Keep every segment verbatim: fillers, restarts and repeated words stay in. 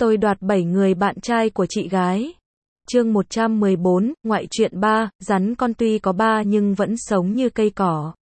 Tôi đoạt bảy người bạn trai của chị gái. Chương một trăm mười bốn, ngoại truyện ba, rắn con tuy có ba nhưng vẫn sống như cây cỏ.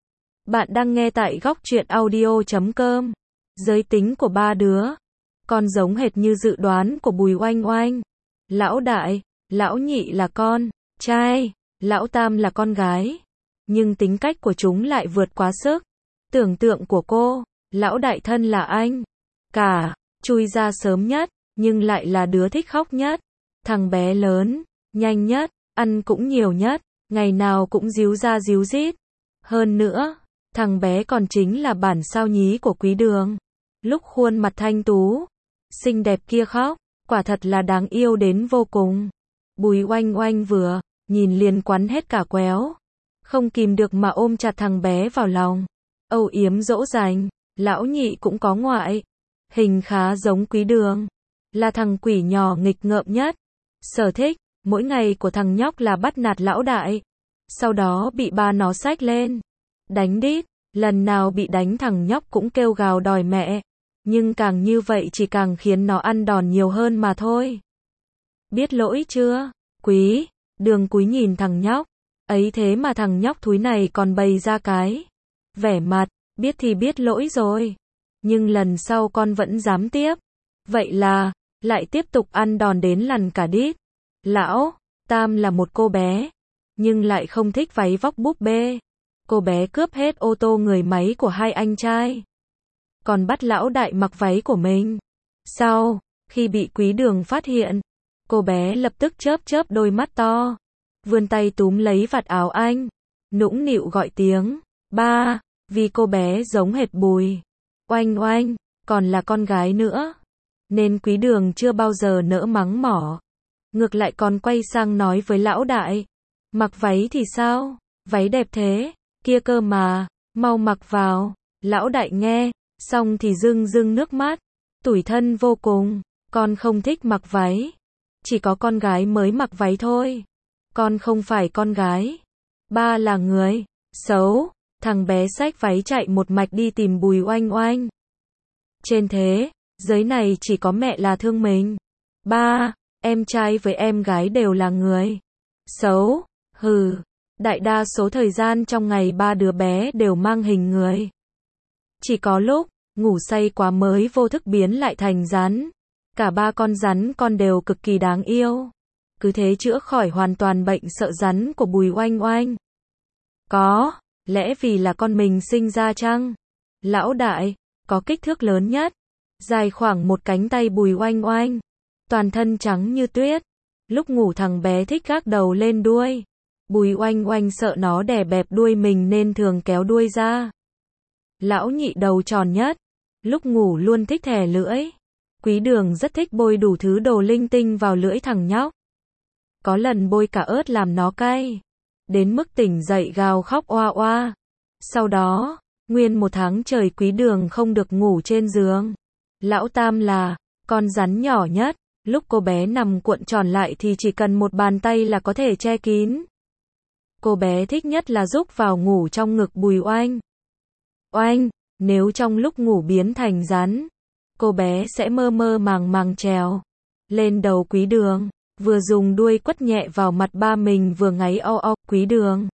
Bạn đang nghe tại góc truyện audio chấm com. Giới tính của ba đứa. Con giống hệt như dự đoán của Bùi Oanh Oanh. Lão đại, lão nhị là con trai, lão tam là con gái. Nhưng tính cách của chúng lại vượt quá sức tưởng tượng của cô. Lão đại thân là anh cả, chui ra sớm nhất, nhưng lại là đứa thích khóc nhất. Thằng bé lớn, nhanh nhất, ăn cũng nhiều nhất, ngày nào cũng díu ra díu dít. Hơn nữa, thằng bé còn chính là bản sao nhí của Quý Đường. Lúc khuôn mặt thanh tú, xinh đẹp kia khóc, quả thật là đáng yêu đến vô cùng. Bùi Oanh Oanh vừa nhìn liền quắn hết cả quéo, không kìm được mà ôm chặt thằng bé vào lòng, âu yếm dỗ dành. Lão nhị cũng có ngoại hình khá giống Quý Đường, là thằng quỷ nhỏ nghịch ngợm nhất. Sở thích mỗi ngày của thằng nhóc là bắt nạt lão đại, sau đó bị ba nó xách lên đánh đít. Lần nào bị đánh thằng nhóc cũng kêu gào đòi mẹ, nhưng càng như vậy chỉ càng khiến nó ăn đòn nhiều hơn mà thôi. Biết lỗi chưa? Quý Đường cúi nhìn thằng nhóc, ấy thế mà thằng nhóc thúi này còn bày ra cái vẻ mặt biết thì biết lỗi rồi, nhưng lần sau con vẫn dám tiếp. Vậy là lại tiếp tục ăn đòn đến lằn cả đít. Lão tam là một cô bé, nhưng lại không thích váy vóc búp bê. Cô bé cướp hết ô tô người máy của hai anh trai, còn bắt lão đại mặc váy của mình. Sau khi bị Quý Đường phát hiện, cô bé lập tức chớp chớp đôi mắt to, vươn tay túm lấy vạt áo anh, nũng nịu gọi tiếng ba. Vì cô bé giống hệt Bùi Oanh Oanh, còn là con gái nữa, nên Quý Đường chưa bao giờ nỡ mắng mỏ. Ngược lại còn quay sang nói với lão đại, mặc váy thì sao, váy đẹp thế kia cơ mà, mau mặc vào. Lão đại nghe xong thì rưng rưng nước mắt, tủi thân vô cùng. Con không thích mặc váy, chỉ có con gái mới mặc váy thôi, con không phải con gái, ba là người xấu. Thằng bé xách váy chạy một mạch đi tìm Bùi Oanh Oanh. Trên thế giới này chỉ có mẹ là thương mình. Ba, em trai với em gái đều là người xấu. Hừ, đại đa số thời gian trong ngày ba đứa bé đều mang hình người. Chỉ có lúc ngủ say quá mới vô thức biến lại thành rắn. Cả ba con rắn con đều cực kỳ đáng yêu. Cứ thế chữa khỏi hoàn toàn bệnh sợ rắn của Bùi Oanh Oanh. Có lẽ vì là con mình sinh ra chăng? Lão đại có kích thước lớn nhất, dài khoảng một cánh tay Bùi Oanh Oanh, toàn thân trắng như tuyết. Lúc ngủ thằng bé thích gác đầu lên đuôi. Bùi Oanh Oanh sợ nó đè bẹp đuôi mình nên thường kéo đuôi ra. Lão nhị đầu tròn nhất, lúc ngủ luôn thích thè lưỡi. Quý Đường rất thích bôi đủ thứ đồ linh tinh vào lưỡi thằng nhóc. Có lần bôi cả ớt làm nó cay, đến mức tỉnh dậy gào khóc oa oa. Sau đó, nguyên một tháng trời Quý Đường không được ngủ trên giường. Lão tam là con rắn nhỏ nhất, lúc cô bé nằm cuộn tròn lại thì chỉ cần một bàn tay là có thể che kín. Cô bé thích nhất là rúc vào ngủ trong ngực Bùi Oanh Oanh. Nếu trong lúc ngủ biến thành rắn, cô bé sẽ mơ mơ màng màng trèo lên đầu Quý Đường, vừa dùng đuôi quất nhẹ vào mặt ba mình vừa ngáy o o. Quý Đường.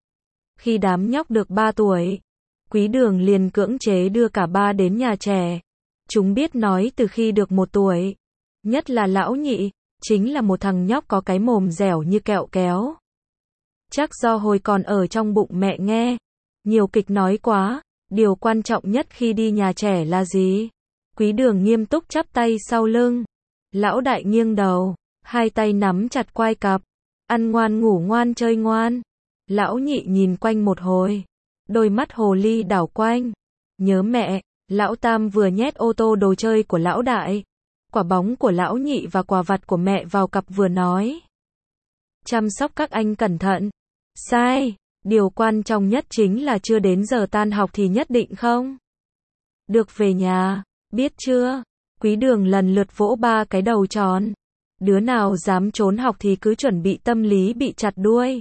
Khi đám nhóc được ba tuổi, Quý Đường liền cưỡng chế đưa cả ba đến nhà trẻ. Chúng biết nói từ khi được một tuổi. Nhất là lão nhị, chính là một thằng nhóc có cái mồm dẻo như kẹo kéo. Chắc do hồi còn ở trong bụng mẹ nghe nhiều kịch nói quá. Điều quan trọng nhất khi đi nhà trẻ là gì? Quý Đường nghiêm túc chắp tay sau lưng. Lão đại nghiêng đầu, hai tay nắm chặt quai cặp. Ăn ngoan ngủ ngoan chơi ngoan. Lão nhị nhìn quanh một hồi, đôi mắt hồ ly đảo quanh. Nhớ mẹ. Lão tam vừa nhét ô tô đồ chơi của lão đại, quả bóng của lão nhị và quà vặt của mẹ vào cặp vừa nói. Chăm sóc các anh cẩn thận. Sai. Điều quan trọng nhất chính là chưa đến giờ tan học thì nhất định không được về nhà, biết chưa? Quý Đường lần lượt vỗ ba cái đầu tròn. Đứa nào dám trốn học thì cứ chuẩn bị tâm lý bị chặt đuôi.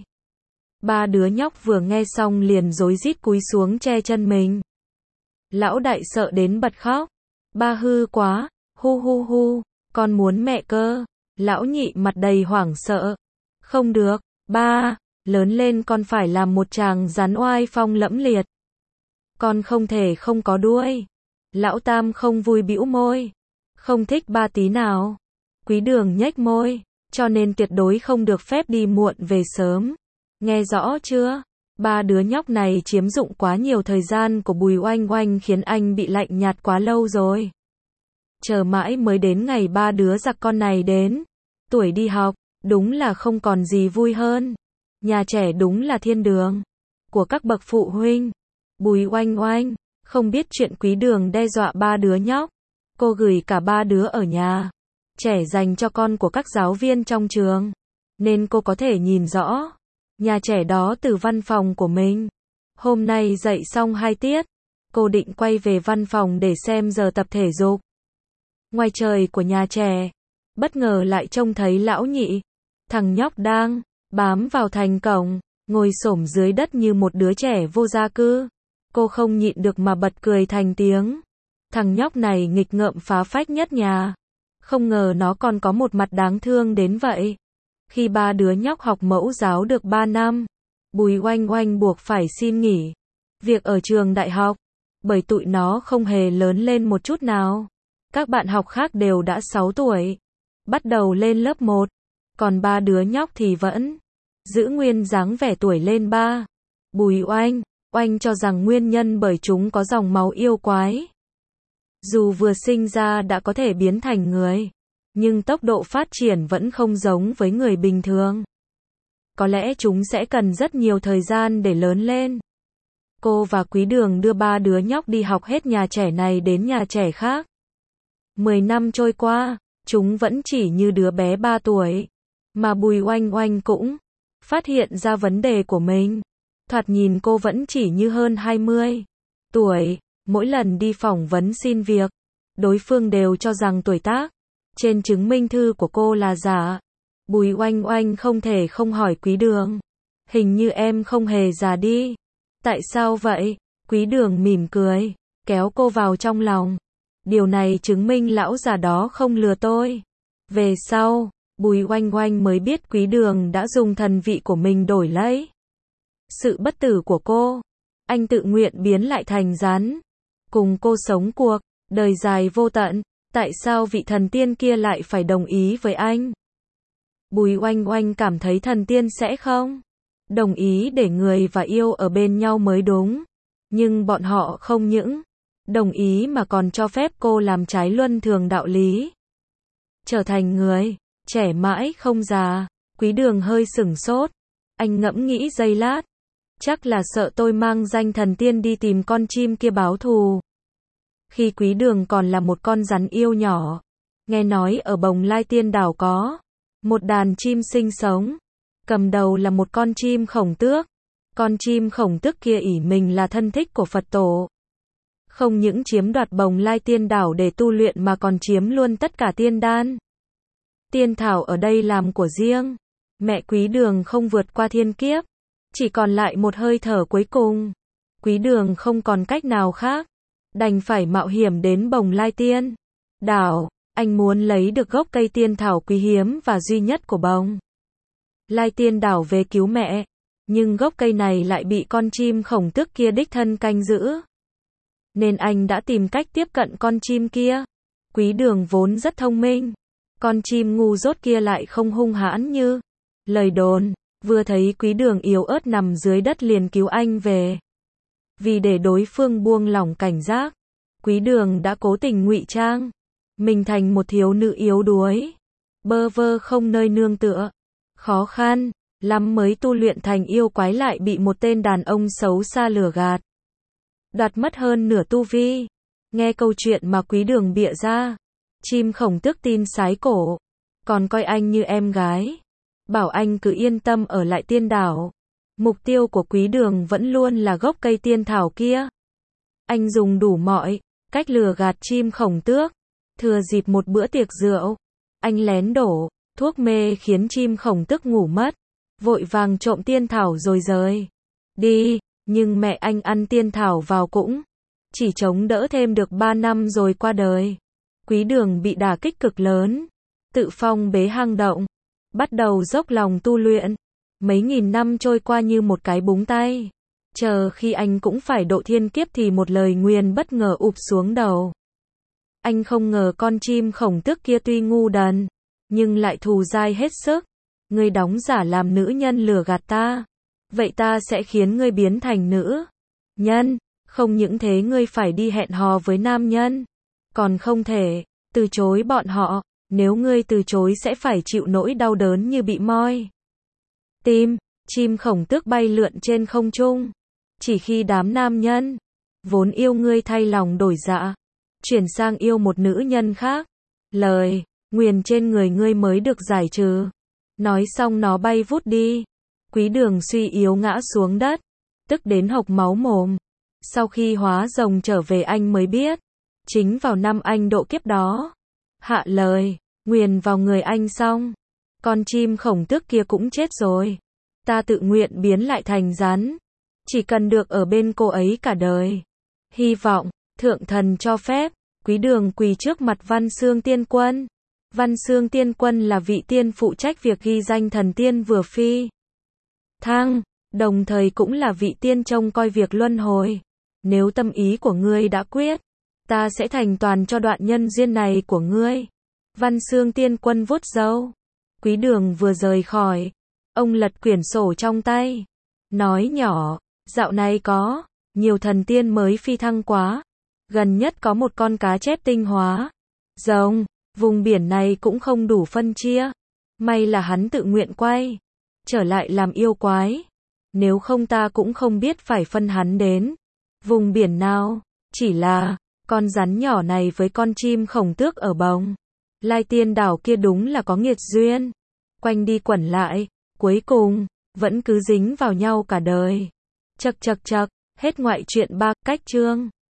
Ba đứa nhóc vừa nghe xong liền rối rít cúi xuống che chân mình. Lão đại sợ đến bật khóc. Ba hư quá, hu hu hu. Con muốn mẹ cơ. Lão nhị mặt đầy hoảng sợ. Không được, ba, lớn lên con phải làm một chàng rắn oai phong lẫm liệt. Con không thể không có đuôi. Lão tam không vui bĩu môi. Không thích ba tí nào. Quý Đường nhếch môi, cho nên tuyệt đối không được phép đi muộn về sớm. Nghe rõ chưa? Ba đứa nhóc này chiếm dụng quá nhiều thời gian của Bùi Oanh Oanh khiến anh bị lạnh nhạt quá lâu rồi. Chờ mãi mới đến ngày ba đứa giặc con này đến. Tuổi đi học, đúng là không còn gì vui hơn. Nhà trẻ đúng là thiên đường của các bậc phụ huynh. Bùi Oanh Oanh, không biết chuyện Quý Đường đe dọa ba đứa nhóc. Cô gửi cả ba đứa ở nhà trẻ dành cho con của các giáo viên trong trường. Nên cô có thể nhìn rõ nhà trẻ đó từ văn phòng của mình. Hôm nay dạy xong hai tiết, cô định quay về văn phòng để xem giờ tập thể dục. Ngoài trời của nhà trẻ, bất ngờ lại trông thấy lão nhị. Thằng nhóc đang bám vào thành cổng, ngồi xổm dưới đất như một đứa trẻ vô gia cư. Cô không nhịn được mà bật cười thành tiếng. Thằng nhóc này nghịch ngợm phá phách nhất nhà. Không ngờ nó còn có một mặt đáng thương đến vậy. Khi ba đứa nhóc học mẫu giáo được ba năm, Bùi Oanh Oanh buộc phải xin nghỉ việc ở trường đại học, bởi tụi nó không hề lớn lên một chút nào. Các bạn học khác đều đã sáu tuổi, bắt đầu lên lớp một, còn ba đứa nhóc thì vẫn giữ nguyên dáng vẻ tuổi lên ba. Bùi Oanh Oanh cho rằng nguyên nhân bởi chúng có dòng máu yêu quái. Dù vừa sinh ra đã có thể biến thành người, nhưng tốc độ phát triển vẫn không giống với người bình thường. Có lẽ chúng sẽ cần rất nhiều thời gian để lớn lên. Cô và Quý Đường đưa ba đứa nhóc đi học hết nhà trẻ này đến nhà trẻ khác. Mười năm trôi qua, chúng vẫn chỉ như đứa bé ba tuổi. Mà Bùi Oanh Oanh cũng phát hiện ra vấn đề của mình. Thoạt nhìn cô vẫn chỉ như hơn hai mươi tuổi. Mỗi lần đi phỏng vấn xin việc, đối phương đều cho rằng tuổi tác trên chứng minh thư của cô là giả. Bùi Oanh Oanh không thể không hỏi Quý Đường. Hình như em không hề già đi. Tại sao vậy? Quý Đường mỉm cười, kéo cô vào trong lòng. Điều này chứng minh lão già đó không lừa tôi. Về sau, Bùi Oanh Oanh mới biết Quý Đường đã dùng thần vị của mình đổi lấy sự bất tử của cô. Anh tự nguyện biến lại thành rắn, cùng cô sống cuộc đời dài vô tận. Tại sao vị thần tiên kia lại phải đồng ý với anh? Bùi Oanh Oanh cảm thấy thần tiên sẽ không đồng ý để người và yêu ở bên nhau mới đúng. Nhưng bọn họ không những đồng ý mà còn cho phép cô làm trái luân thường đạo lý, trở thành người trẻ mãi không già. Quý Đường hơi sửng sốt. Anh ngẫm nghĩ giây lát. Chắc là sợ tôi mang danh thần tiên đi tìm con chim kia báo thù. Khi Quý Đường còn là một con rắn yêu nhỏ, nghe nói ở Bồng Lai Tiên Đảo có một đàn chim sinh sống, cầm đầu là một con chim khổng tước. Con chim khổng tước kia ỷ mình là thân thích của Phật tổ, không những chiếm đoạt Bồng Lai Tiên Đảo để tu luyện mà còn chiếm luôn tất cả tiên đan, tiên thảo ở đây làm của riêng. Mẹ Quý Đường không vượt qua thiên kiếp, chỉ còn lại một hơi thở cuối cùng. Quý Đường không còn cách nào khác, đành phải mạo hiểm đến Bồng Lai Tiên Đảo. Anh muốn lấy được gốc cây tiên thảo quý hiếm và duy nhất của Bồng Lai Tiên Đảo về cứu mẹ. Nhưng gốc cây này lại bị con chim khổng tước kia đích thân canh giữ. Nên anh đã tìm cách tiếp cận con chim kia. Quý Đường vốn rất thông minh. Con chim ngu dốt kia lại không hung hãn như lời đồn. Vừa thấy Quý Đường yếu ớt nằm dưới đất liền cứu anh về. Vì để đối phương buông lỏng cảnh giác, Quý Đường đã cố tình ngụy trang mình thành một thiếu nữ yếu đuối, bơ vơ không nơi nương tựa. Khó khăn lắm mới tu luyện thành yêu quái lại bị một tên đàn ông xấu xa lừa gạt, đoạt mất hơn nửa tu vi. Nghe câu chuyện mà Quý Đường bịa ra, chim khổng tước tin sái cổ, còn coi anh như em gái, bảo anh cứ yên tâm ở lại tiên đảo. Mục tiêu của Quý Đường vẫn luôn là gốc cây tiên thảo kia. Anh dùng đủ mọi cách lừa gạt chim khổng tước. Thừa dịp một bữa tiệc rượu, anh lén đổ thuốc mê khiến chim khổng tước ngủ mất, vội vàng trộm tiên thảo rồi rời đi. Nhưng mẹ anh ăn tiên thảo vào cũng chỉ chống đỡ thêm được ba năm rồi qua đời. Quý Đường bị đả kích cực lớn, tự phong bế hang động, bắt đầu dốc lòng tu luyện. Mấy nghìn năm trôi qua như một cái búng tay. Chờ khi anh cũng phải độ thiên kiếp thì một lời nguyền bất ngờ ụp xuống đầu. Anh không ngờ con chim khổng tước kia tuy ngu đần, nhưng lại thù dai hết sức. Ngươi đóng giả làm nữ nhân lừa gạt ta. Vậy ta sẽ khiến ngươi biến thành nữ nhân. Không những thế ngươi phải đi hẹn hò với nam nhân. Còn không thể từ chối bọn họ. Nếu ngươi từ chối sẽ phải chịu nỗi đau đớn như bị moi tim. Chim khổng tước bay lượn trên không trung. Chỉ khi đám nam nhân vốn yêu ngươi thay lòng đổi dạ, chuyển sang yêu một nữ nhân khác, lời nguyền trên người ngươi mới được giải trừ. Nói xong nó bay vút đi. Quý Đường suy yếu ngã xuống đất, tức đến hộc máu mồm. Sau khi hóa rồng trở về anh mới biết, chính vào năm anh độ kiếp đó, hạ lời nguyền vào người anh xong, con chim khổng tước kia cũng chết rồi. Ta tự nguyện biến lại thành rắn, chỉ cần được ở bên cô ấy cả đời. Hy vọng thượng thần cho phép. Quý Đường quỳ trước mặt Văn Xương Tiên Quân. Văn Xương Tiên Quân là vị tiên phụ trách việc ghi danh thần tiên vừa phi thăng, đồng thời cũng là vị tiên trông coi việc luân hồi. Nếu tâm ý của ngươi đã quyết, ta sẽ thành toàn cho đoạn nhân duyên này của ngươi. Văn Xương Tiên Quân vuốt râu. Quý Đường vừa rời khỏi, ông lật quyển sổ trong tay, nói nhỏ, dạo này có nhiều thần tiên mới phi thăng quá. Gần nhất có một con cá chép tinh hóa rồng, vùng biển này cũng không đủ phân chia. May là hắn tự nguyện quay trở lại làm yêu quái. Nếu không ta cũng không biết phải phân hắn đến vùng biển nào. Chỉ là con rắn nhỏ này với con chim khổng tước ở bồng Lai Tiên đảo kia đúng là có nghiệt duyên. Quanh đi quẩn lại, cuối cùng vẫn cứ dính vào nhau cả đời. Chậc chậc chậc, hết ngoại truyện ba, cách chương.